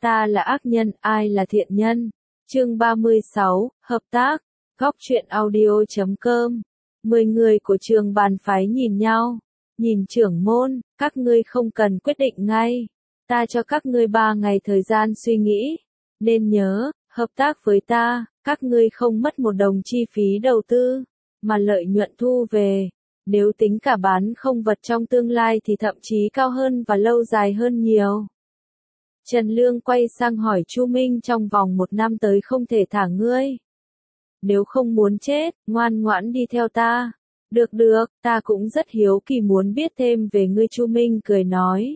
Ta là ác nhân, ai là thiện nhân? Chương 36, hợp tác. Góc truyện audio.com. 10 người của trường bàn phái nhìn nhau. Nhìn trưởng môn, các ngươi không cần quyết định ngay. Ta cho các ngươi 3 ngày thời gian suy nghĩ. Nên nhớ, hợp tác với ta, các ngươi không mất một đồng chi phí đầu tư, mà lợi nhuận thu về. Nếu tính cả bán không vật trong tương lai thì thậm chí cao hơn và lâu dài hơn nhiều. Trần Lương quay sang hỏi Chu Minh, trong vòng 1 năm tới không thể thả ngươi. Nếu không muốn chết, ngoan ngoãn đi theo ta. Được được, ta cũng rất hiếu kỳ muốn biết thêm về ngươi. Chu Minh cười nói.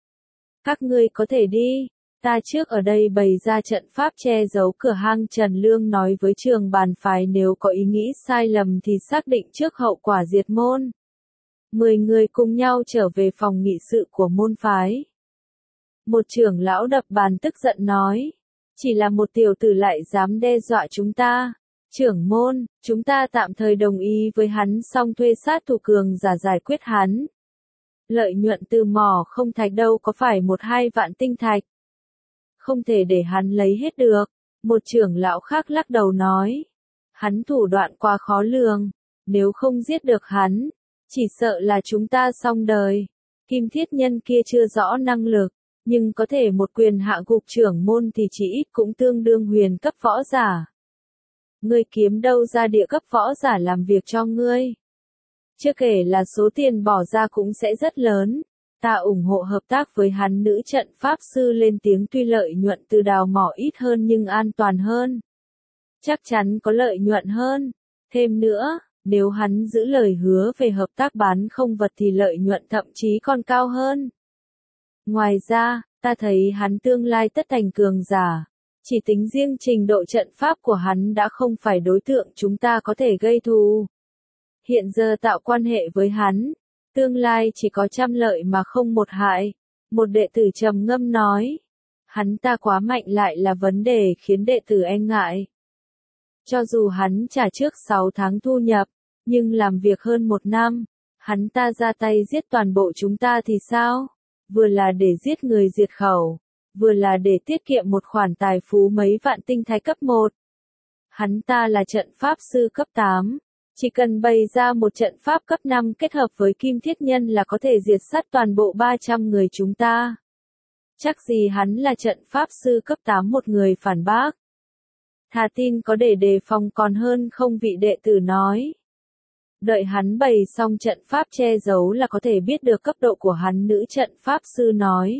Các ngươi có thể đi, ta trước ở đây bày ra trận pháp che giấu cửa hang. Trần Lương nói với trường bàn phái nếu có ý nghĩ sai lầm thì xác định trước hậu quả diệt môn. 10 người cùng nhau trở về phòng nghị sự của môn phái. Một trưởng lão đập bàn tức giận nói, chỉ là một tiểu tử lại dám đe dọa chúng ta. Trưởng môn, chúng ta tạm thời đồng ý với hắn, xong thuê sát thủ cường giả giải quyết hắn. Lợi nhuận từ mỏ không thạch đâu có phải 1-2 vạn tinh thạch. Không thể để hắn lấy hết được. Một trưởng lão khác lắc đầu nói, hắn thủ đoạn quá khó lường, nếu không giết được hắn, chỉ sợ là chúng ta xong đời. Kim Thiết Nhân kia chưa rõ năng lực, nhưng có thể một quyền hạ gục trưởng môn thì chỉ ít cũng tương đương huyền cấp võ giả. Ngươi kiếm đâu ra địa cấp võ giả làm việc cho ngươi? Chưa kể là số tiền bỏ ra cũng sẽ rất lớn. Ta ủng hộ hợp tác với hắn. Nữ trận pháp sư lên tiếng, tuy lợi nhuận từ đào mỏ ít hơn nhưng an toàn hơn. Chắc chắn có lợi nhuận hơn. Thêm nữa, nếu hắn giữ lời hứa về hợp tác bán không vật thì lợi nhuận thậm chí còn cao hơn. Ngoài ra, ta thấy hắn tương lai tất thành cường giả. Chỉ tính riêng trình độ trận pháp của hắn đã không phải đối tượng chúng ta có thể gây thù. Hiện giờ tạo quan hệ với hắn, tương lai chỉ có 100 lợi mà không 1 hại. Một đệ tử trầm ngâm nói, hắn ta quá mạnh lại là vấn đề khiến đệ tử e ngại. Cho dù hắn trả trước 6 tháng thu nhập, nhưng làm việc hơn 1 năm, hắn ta ra tay giết toàn bộ chúng ta thì sao? Vừa là để giết người diệt khẩu, vừa là để tiết kiệm một khoản tài phú mấy vạn tinh thạch cấp 1. Hắn ta là trận pháp sư cấp 8, chỉ cần bày ra một trận pháp cấp 5 kết hợp với Kim Thiết Nhân là có thể diệt sát toàn bộ 300 người chúng ta. Chắc gì hắn là trận pháp sư cấp 8? Một người phản bác. Thà tin có để đề phòng còn hơn không, vị đệ tử nói. Đợi hắn bày xong trận pháp che giấu là có thể biết được cấp độ của hắn. Nữ trận pháp sư nói.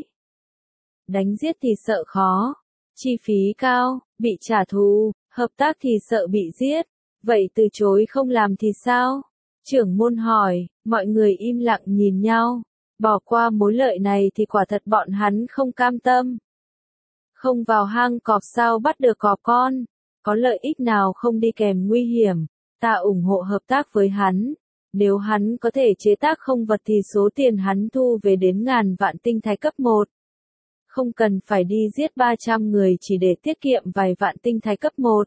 Đánh giết thì sợ khó, chi phí cao, bị trả thù, hợp tác thì sợ bị giết, vậy từ chối không làm thì sao? Trưởng môn hỏi, mọi người im lặng nhìn nhau, bỏ qua mối lợi này thì quả thật bọn hắn không cam tâm. Không vào hang cọp sao bắt được cọp con, có lợi ích nào không đi kèm nguy hiểm, ta ủng hộ hợp tác với hắn. Nếu hắn có thể chế tác không vật thì số tiền hắn thu về đến ngàn vạn tinh thạch cấp 1. Không cần phải đi giết 300 người chỉ để tiết kiệm vài vạn tinh thạch cấp 1.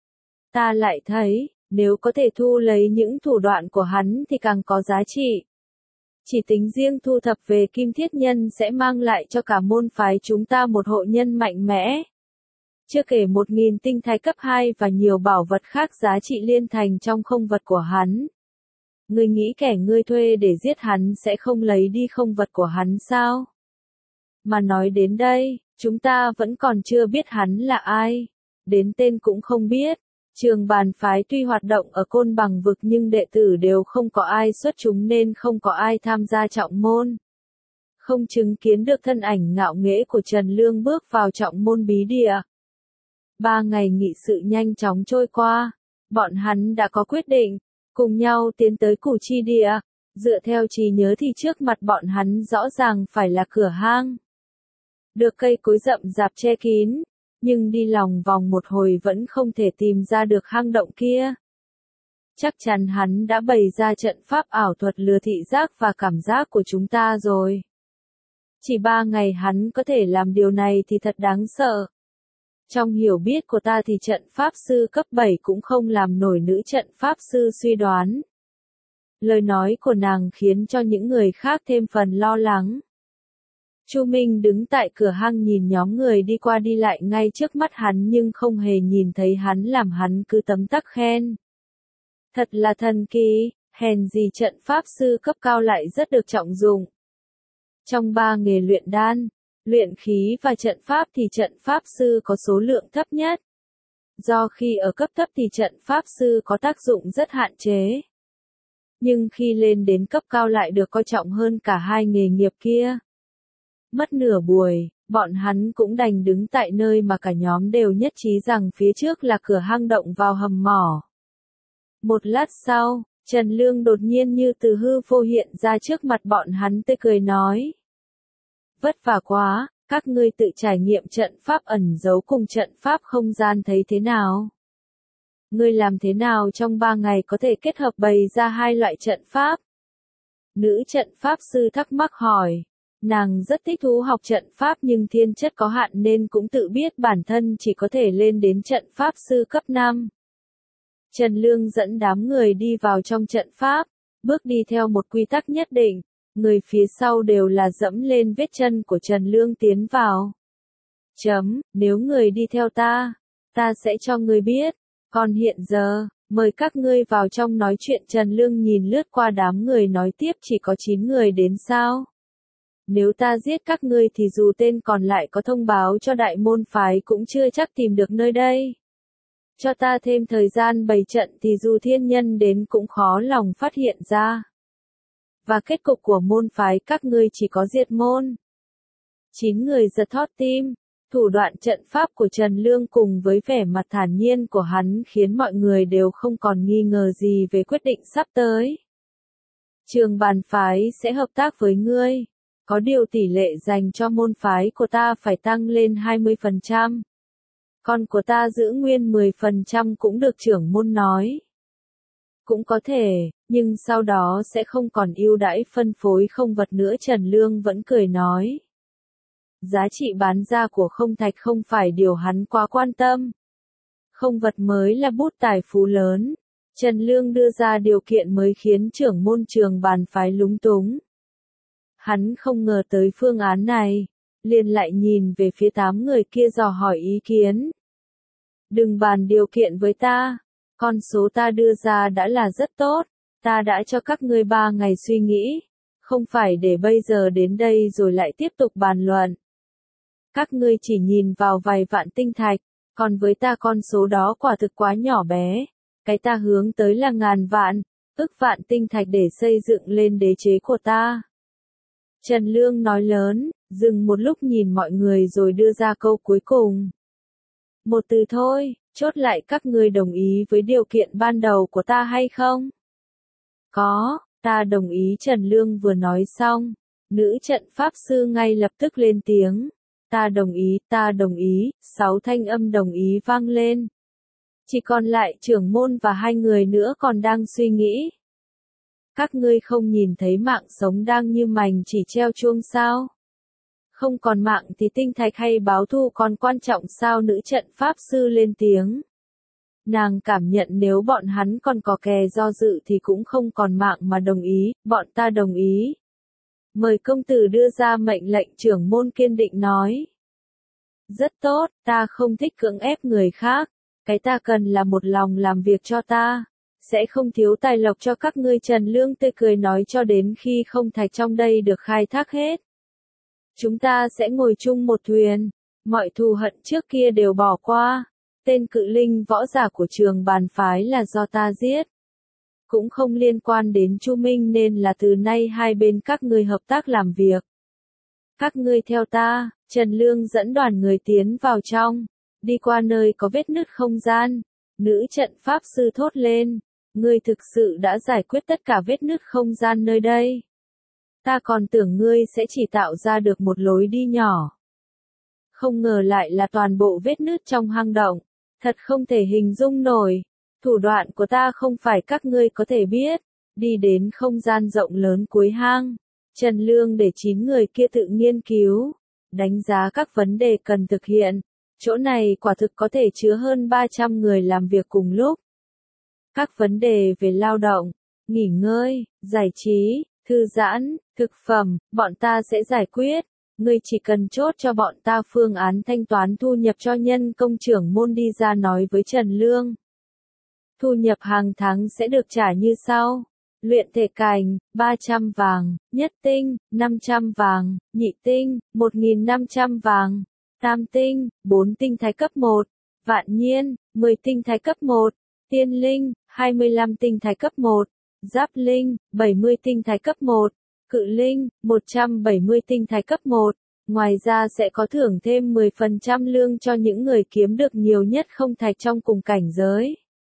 Ta lại thấy, nếu có thể thu lấy những thủ đoạn của hắn thì càng có giá trị. Chỉ tính riêng thu thập về Kim Thiết Nhân sẽ mang lại cho cả môn phái chúng ta một hộ nhân mạnh mẽ. Chưa kể 1000 tinh thạch cấp 2 và nhiều bảo vật khác giá trị liên thành trong không vật của hắn. Ngươi nghĩ kẻ ngươi thuê để giết hắn sẽ không lấy đi không vật của hắn sao? Mà nói đến đây, chúng ta vẫn còn chưa biết hắn là ai. Đến tên cũng không biết. Trường bàn phái tuy hoạt động ở Côn Bằng vực nhưng đệ tử đều không có ai xuất chúng nên không có ai tham gia trọng môn. Không chứng kiến được thân ảnh ngạo nghễ của Trần Lương bước vào trọng môn bí địa. 3 ngày nghị sự nhanh chóng trôi qua. Bọn hắn đã có quyết định, cùng nhau tiến tới Củ Chi địa. Dựa theo trí nhớ thì trước mặt bọn hắn rõ ràng phải là cửa hang. Được cây cối rậm rạp che kín, nhưng đi lòng vòng một hồi vẫn không thể tìm ra được hang động kia. Chắc chắn hắn đã bày ra trận pháp ảo thuật lừa thị giác và cảm giác của chúng ta rồi. Chỉ 3 ngày hắn có thể làm điều này thì thật đáng sợ. Trong hiểu biết của ta thì trận pháp sư cấp 7 cũng không làm nổi. Nữ trận pháp sư suy đoán. Lời nói của nàng khiến cho những người khác thêm phần lo lắng. Chu Minh đứng tại cửa hang nhìn nhóm người đi qua đi lại ngay trước mắt hắn nhưng không hề nhìn thấy hắn làm hắn cứ tấm tắc khen. Thật là thần kỳ, hèn gì trận pháp sư cấp cao lại rất được trọng dụng. Trong 3 nghề luyện đan, luyện khí và trận pháp thì trận pháp sư có số lượng thấp nhất. Do khi ở cấp thấp thì trận pháp sư có tác dụng rất hạn chế. Nhưng khi lên đến cấp cao lại được coi trọng hơn cả 2 nghề nghiệp kia. Mất nửa buổi, bọn hắn cũng đành đứng tại nơi mà cả nhóm đều nhất trí rằng phía trước là cửa hang động vào hầm mỏ. Một lát sau, Trần Lương đột nhiên như từ hư vô hiện ra trước mặt bọn hắn tươi cười nói. Vất vả quá, các ngươi tự trải nghiệm trận pháp ẩn giấu cùng trận pháp không gian thấy thế nào? Ngươi làm thế nào trong 3 ngày có thể kết hợp bày ra 2 loại trận pháp? Nữ trận pháp sư thắc mắc hỏi. Nàng rất thích thú học trận pháp nhưng thiên chất có hạn nên cũng tự biết bản thân chỉ có thể lên đến trận pháp sư cấp 5. Trần Lương dẫn đám người đi vào trong trận pháp, bước đi theo một quy tắc nhất định, người phía sau đều là dẫm lên vết chân của Trần Lương tiến vào. Nếu người đi theo ta sẽ cho người biết, còn hiện giờ, mời các ngươi vào trong nói chuyện. Trần Lương nhìn lướt qua đám người nói tiếp chỉ có 9 người đến sao? Nếu ta giết các ngươi thì dù tên còn lại có thông báo cho đại môn phái cũng chưa chắc tìm được nơi đây. Cho ta thêm thời gian bày trận thì dù thiên nhân đến cũng khó lòng phát hiện ra. Và kết cục của môn phái các ngươi chỉ có diệt môn. 9 người giật thót tim, thủ đoạn trận pháp của Trần Lương cùng với vẻ mặt thản nhiên của hắn khiến mọi người đều không còn nghi ngờ gì về quyết định sắp tới. Trường Bàn phái sẽ hợp tác với ngươi. Có điều tỷ lệ dành cho môn phái của ta phải tăng lên 20%. Con của ta giữ nguyên 10% cũng được trưởng môn nói. Cũng có thể, nhưng sau đó sẽ không còn ưu đãi phân phối không vật nữa. Trần Lương vẫn cười nói. Giá trị bán ra của không thạch không phải điều hắn quá quan tâm. Không vật mới là bút tài phú lớn. Trần Lương đưa ra điều kiện mới khiến trưởng môn Trường Bàn phái lúng túng. Hắn không ngờ tới phương án này, liền lại nhìn về phía 8 người kia dò hỏi ý kiến. Đừng bàn điều kiện với ta, con số ta đưa ra đã là rất tốt, ta đã cho các ngươi 3 ngày suy nghĩ, không phải để bây giờ đến đây rồi lại tiếp tục bàn luận. Các ngươi chỉ nhìn vào vài vạn tinh thạch, còn với ta con số đó quả thực quá nhỏ bé, cái ta hướng tới là ngàn vạn, ức vạn tinh thạch để xây dựng lên đế chế của ta. Trần Lương nói lớn, dừng một lúc nhìn mọi người rồi đưa ra câu cuối cùng. Một từ thôi, chốt lại các ngươi đồng ý với điều kiện ban đầu của ta hay không? Có, ta đồng ý. Trần Lương vừa nói xong, nữ trận pháp sư ngay lập tức lên tiếng. Ta đồng ý, 6 thanh âm đồng ý vang lên. Chỉ còn lại trưởng môn và 2 người nữa còn đang suy nghĩ. Các ngươi không nhìn thấy mạng sống đang như mành chỉ treo chuông sao? Không còn mạng thì tinh thạch hay báo thù còn quan trọng sao? Nữ trận pháp sư lên tiếng. Nàng cảm nhận nếu bọn hắn còn có kè do dự thì cũng không còn mạng mà đồng ý. Bọn ta đồng ý. Mời công tử đưa ra mệnh lệnh. Trưởng môn kiên định nói. Rất tốt, ta không thích cưỡng ép người khác. Cái ta cần là một lòng làm việc cho ta. Sẽ không thiếu tài lộc cho các ngươi. Trần Lương tươi cười nói cho đến khi không thạch trong đây được khai thác hết. Chúng ta sẽ ngồi chung một thuyền, mọi thù hận trước kia đều bỏ qua. Tên cự linh võ giả của Trường Bàn phái là do ta giết. Cũng không liên quan đến Chu Minh nên là từ nay hai bên các ngươi hợp tác làm việc. Các ngươi theo ta. Trần Lương dẫn đoàn người tiến vào trong, đi qua nơi có vết nứt không gian. Nữ trận pháp sư thốt lên. Ngươi thực sự đã giải quyết tất cả vết nứt không gian nơi đây. Ta còn tưởng ngươi sẽ chỉ tạo ra được một lối đi nhỏ. Không ngờ lại là toàn bộ vết nứt trong hang động. Thật không thể hình dung nổi. Thủ đoạn của ta không phải các ngươi có thể biết. Đi đến không gian rộng lớn cuối hang. Trần Lương để 9 người kia tự nghiên cứu. Đánh giá các vấn đề cần thực hiện. Chỗ này quả thực có thể chứa hơn 300 người làm việc cùng lúc. Các vấn đề về lao động, nghỉ ngơi, giải trí, thư giãn, thực phẩm, bọn ta sẽ giải quyết. Ngươi chỉ cần chốt cho bọn ta phương án thanh toán thu nhập cho nhân công trưởng môn đi ra nói với Trần Lương. Thu nhập hàng tháng sẽ được trả như sau. Luyện thể cảnh, 300 vàng, nhất tinh, 500 vàng, nhị tinh, 1.500 vàng, tam tinh, 4 tinh thái cấp 1, vạn nhiên, 10 tinh thái cấp 1, tiên linh, 25 tinh thái cấp 1, giáp linh, 70 tinh thái cấp 1, cự linh, 170 tinh thái cấp 1. Ngoài ra sẽ có thưởng thêm 10% lương cho những người kiếm được nhiều nhất không thạch trong cùng cảnh giới.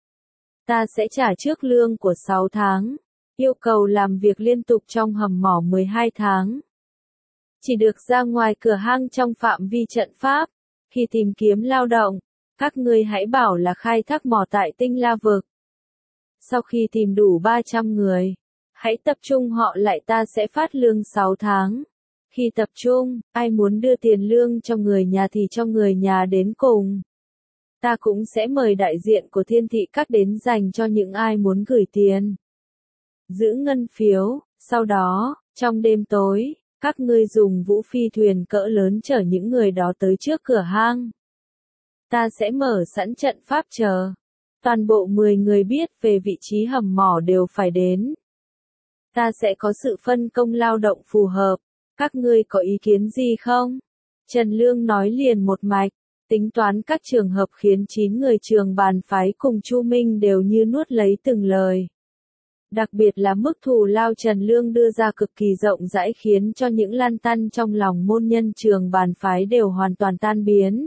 Ta sẽ trả trước lương của 6 tháng. Yêu cầu làm việc liên tục trong hầm mỏ 12 tháng. Chỉ được ra ngoài cửa hang trong phạm vi trận pháp. Khi tìm kiếm lao động, các ngươi hãy bảo là khai thác mỏ tại tinh la vực. Sau khi tìm đủ 300 người, hãy tập trung họ lại, ta sẽ phát lương 6 tháng. Khi tập trung, ai muốn đưa tiền lương cho người nhà thì cho người nhà đến cùng. Ta cũng sẽ mời đại diện của Thiên Thị Các đến dành cho những ai muốn gửi tiền. Giữ ngân phiếu, sau đó, trong đêm tối, các ngươi dùng vũ phi thuyền cỡ lớn chở những người đó tới trước cửa hang. Ta sẽ mở sẵn trận pháp chờ. Toàn bộ 10 người biết về vị trí hầm mỏ đều phải đến. Ta sẽ có sự phân công lao động phù hợp. Các ngươi có ý kiến gì không? Trần Lương nói liền một mạch, tính toán các trường hợp khiến 9 người trường bàn phái cùng Chu Minh đều như nuốt lấy từng lời. Đặc biệt là mức thù lao Trần Lương đưa ra cực kỳ rộng rãi khiến cho những lăn tăn trong lòng môn nhân trường bàn phái đều hoàn toàn tan biến.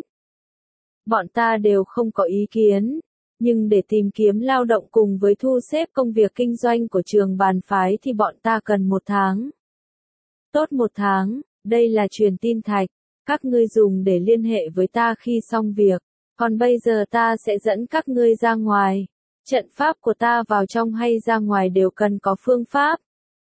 Bọn ta đều không có ý kiến, nhưng để tìm kiếm lao động cùng với thu xếp công việc kinh doanh của trường bàn phái thì bọn ta cần 1 tháng. Tốt 1 tháng, đây là truyền tin thạch, các ngươi dùng để liên hệ với ta khi xong việc, còn bây giờ ta sẽ dẫn các ngươi ra ngoài. Trận pháp của ta vào trong hay ra ngoài đều cần có phương pháp.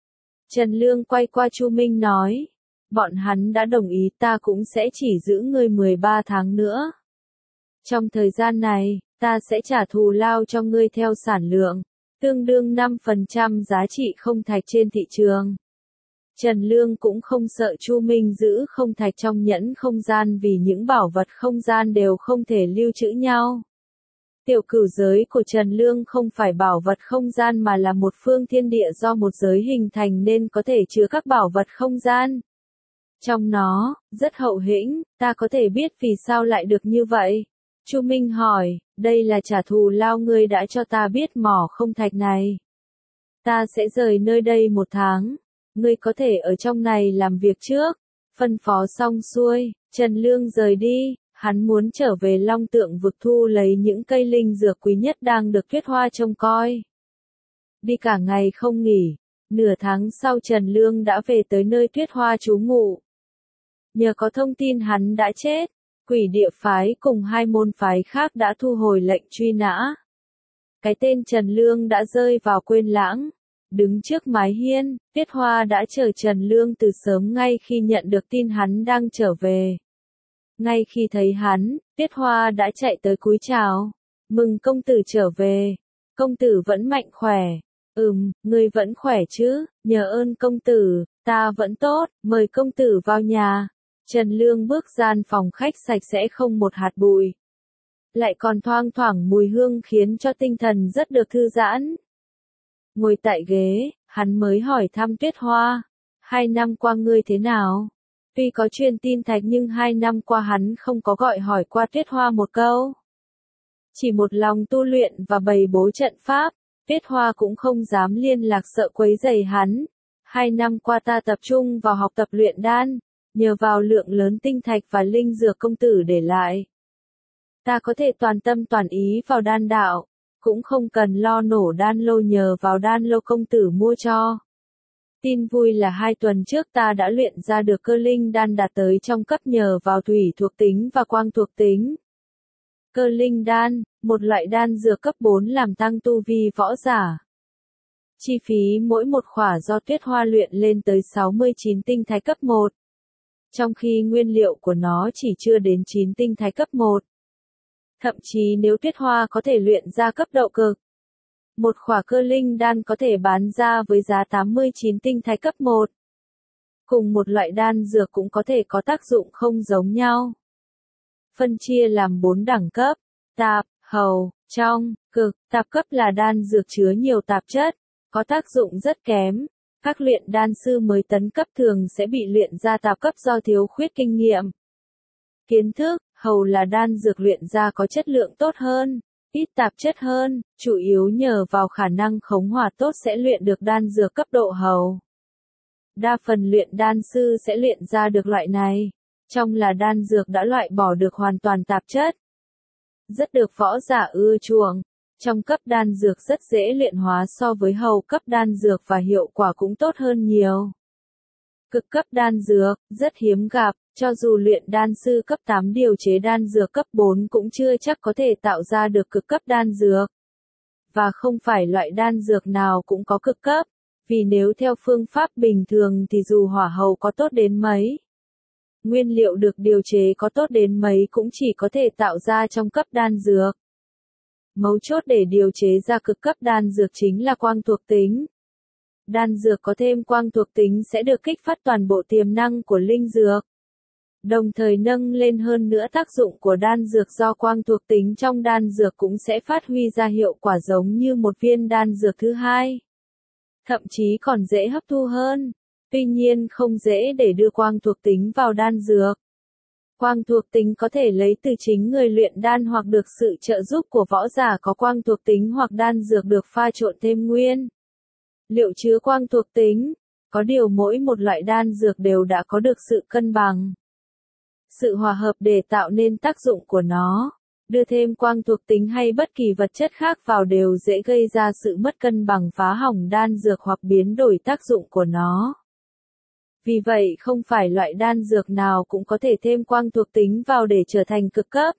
Trần Lương quay qua Chu Minh nói, bọn hắn đã đồng ý, ta cũng sẽ chỉ giữ ngươi 13 tháng nữa. Trong thời gian này, ta sẽ trả thù lao cho ngươi theo sản lượng, tương đương 5% giá trị không thạch trên thị trường. Trần Lương cũng không sợ Chu Minh giữ không thạch trong nhẫn không gian vì những bảo vật không gian đều không thể lưu trữ nhau. Tiểu cửu giới của Trần Lương không phải bảo vật không gian mà là một phương thiên địa do một giới hình thành nên có thể chứa các bảo vật không gian. Trong nó, rất hậu hĩnh, ta có thể biết vì sao lại được như vậy. Chu Minh hỏi, đây là trả thù lao ngươi đã cho ta biết mỏ không thạch này. Ta sẽ rời nơi đây 1 tháng. Ngươi có thể ở trong này làm việc trước. Phân phó xong xuôi, Trần Lương rời đi. Hắn muốn trở về Long Tượng vực thu lấy những cây linh dược quý nhất đang được Tuyết Hoa trông coi. Đi cả ngày không nghỉ, nửa tháng sau Trần Lương đã về tới nơi Tuyết Hoa trú ngụ. Nhờ có thông tin hắn đã chết, Quỷ Địa phái cùng 2 môn phái khác đã thu hồi lệnh truy nã. Cái tên Trần Lương đã rơi vào quên lãng. Đứng trước mái hiên, Tuyết Hoa đã chờ Trần Lương từ sớm ngay khi nhận được tin hắn đang trở về. Ngay khi thấy hắn, Tuyết Hoa đã chạy tới cúi chào. Mừng công tử trở về. Công tử vẫn mạnh khỏe. Ngươi vẫn khỏe chứ, nhờ ơn công tử, ta vẫn tốt, mời công tử vào nhà. Trần Lương bước gian phòng khách sạch sẽ không một hạt bụi. Lại còn thoang thoảng mùi hương khiến cho tinh thần rất được thư giãn. Ngồi tại ghế, hắn mới hỏi thăm Tuyết Hoa. 2 năm qua ngươi thế nào? Tuy có truyền tin thạch nhưng 2 năm qua hắn không có gọi hỏi qua Tuyết Hoa một câu. Chỉ một lòng tu luyện và bày bố trận pháp, Tuyết Hoa cũng không dám liên lạc sợ quấy rầy hắn. 2 năm qua ta tập trung vào học tập luyện đan, nhờ vào lượng lớn tinh thạch và linh dược công tử để lại. Ta có thể toàn tâm toàn ý vào đan đạo, cũng không cần lo nổ đan lô nhờ vào đan lô công tử mua cho. Tin vui là 2 tuần trước ta đã luyện ra được cơ linh đan đạt tới trong cấp nhờ vào thủy thuộc tính và quang thuộc tính. Cơ linh đan, một loại đan dược cấp 4 làm tăng tu vi võ giả. Chi phí mỗi một khỏa do Tuyết Hoa luyện lên tới 69 tinh thái cấp 1. Trong khi nguyên liệu của nó chỉ chưa đến 9 tinh thái cấp 1. Thậm chí nếu Tuyết Hoa có thể luyện ra cấp độ cực, một khỏa cơ linh đan có thể bán ra với giá 89 tinh thái cấp 1. Cùng một loại đan dược cũng có thể có tác dụng không giống nhau. Phân chia làm 4 đẳng cấp: tạp, hầu, trong, cực. Tạp cấp là đan dược chứa nhiều tạp chất, có tác dụng rất kém. Các luyện đan sư mới tấn cấp thường sẽ bị luyện ra tạp cấp do thiếu khuyết kinh nghiệm, kiến thức. Hầu là đan dược luyện ra có chất lượng tốt hơn, ít tạp chất hơn, chủ yếu nhờ vào khả năng khống hỏa tốt sẽ luyện được đan dược cấp độ hầu. Đa phần luyện đan sư sẽ luyện ra được loại này. Trong là đan dược đã loại bỏ được hoàn toàn tạp chất, rất được võ giả ưa chuộng. Trong cấp đan dược rất dễ luyện hóa so với hầu cấp đan dược và hiệu quả cũng tốt hơn nhiều. Cực cấp đan dược, rất hiếm gặp, cho dù luyện đan sư cấp 8 điều chế đan dược cấp 4 cũng chưa chắc có thể tạo ra được cực cấp đan dược. Và không phải loại đan dược nào cũng có cực cấp, vì nếu theo phương pháp bình thường thì dù hỏa hầu có tốt đến mấy, nguyên liệu được điều chế có tốt đến mấy cũng chỉ có thể tạo ra trong cấp đan dược. Mấu chốt để điều chế ra cực cấp đan dược chính là quang thuộc tính. Đan dược có thêm quang thuộc tính sẽ được kích phát toàn bộ tiềm năng của linh dược, đồng thời nâng lên hơn nữa tác dụng của đan dược do quang thuộc tính trong đan dược cũng sẽ phát huy ra hiệu quả giống như một viên đan dược thứ hai. Thậm chí còn dễ hấp thu hơn. Tuy nhiên không dễ để đưa quang thuộc tính vào đan dược. Quang thuộc tính có thể lấy từ chính người luyện đan hoặc được sự trợ giúp của võ giả có quang thuộc tính hoặc đan dược được pha trộn thêm nguyên liệu chứa quang thuộc tính. Có điều mỗi một loại đan dược đều đã có được sự cân bằng, sự hòa hợp để tạo nên tác dụng của nó. Đưa thêm quang thuộc tính hay bất kỳ vật chất khác vào đều dễ gây ra sự mất cân bằng, phá hỏng đan dược hoặc biến đổi tác dụng của nó. Vì vậy không phải loại đan dược nào cũng có thể thêm quang thuộc tính vào để trở thành cực cấp.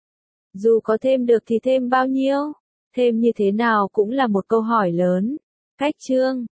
Dù có thêm được thì thêm bao nhiêu? Thêm như thế nào cũng là một câu hỏi lớn. Cách chương